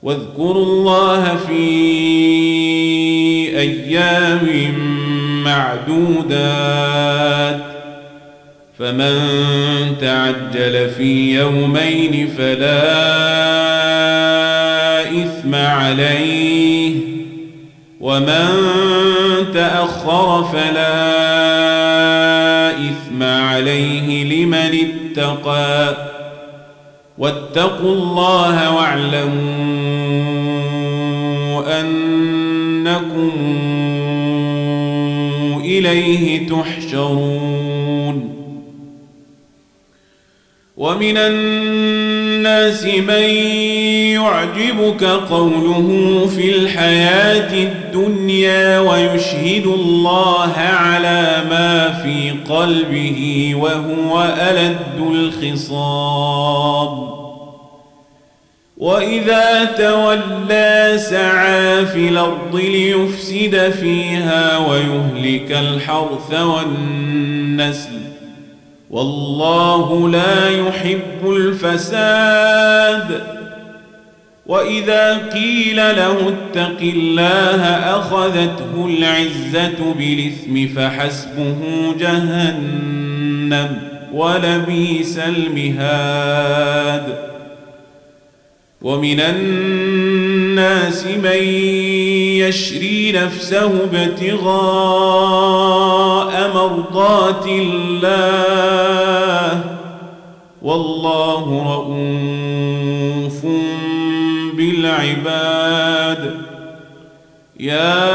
واذكروا الله في أيام معدودات فمن تعجل في يومين فلا إثم عليه ومن تأخر فلا إثم عليه لمن اتقى واتقوا الله واعلموا أنكم إليه تحشرون ومن الناس من يعجبك قوله في الحياة الدنيا ويشهد الله على ما في قلبه وهو ألد الخصام وإذا تولى سعى في الأرض ليفسد فيها ويهلك الحرث والنسل والله لا يحب الفساد وإذا قيل له اتق الله أخذته العزة بالإثم فحسبه جهنم ولبئس المهاد ومن الناس من يشري نفسه ابتغاء مرضات الله والله رؤوف بالعباد يا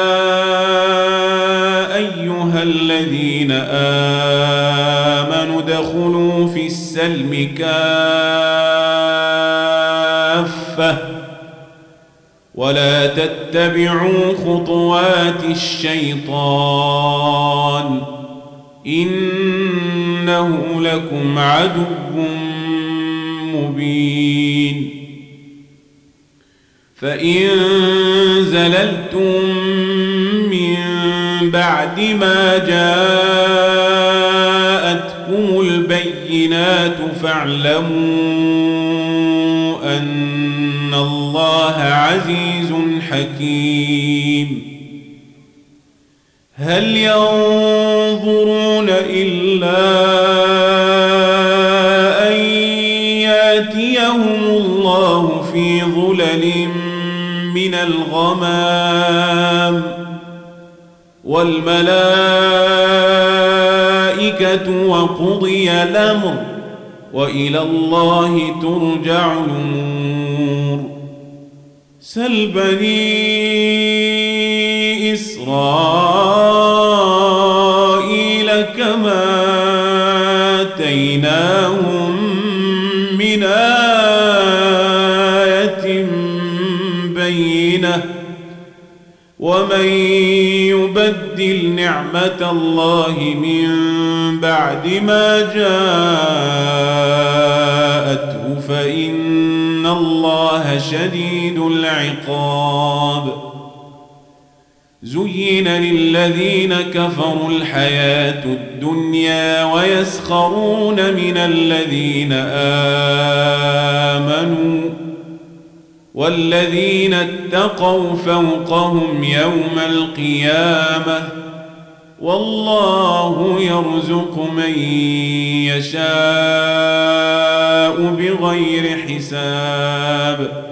أيها الذين آمنوا ادخلوا في السلم كافة ولا تتبعوا خطوات الشيطان إنه لكم عدو مبين فإن زللتم من بعد ما جاءتكم البينات فاعلموا أن الله عزيز حكيم هل ينظرون إلا أن يأتيهم الله في ظلل من الغمام والملائكة وقضي الأمر وإلى الله ترجع الأمور سل بني إسرائيل كما آتيناهم من آية بينة ومن يبدل نعمة الله من بعد ما جاءته فإن الله شديد العقاب زين للذين كفروا الحياة الدنيا ويسخرون من الذين آمنوا والذين اتقوا فوقهم يوم القيامة والله يرزق من يشاء بغير حساب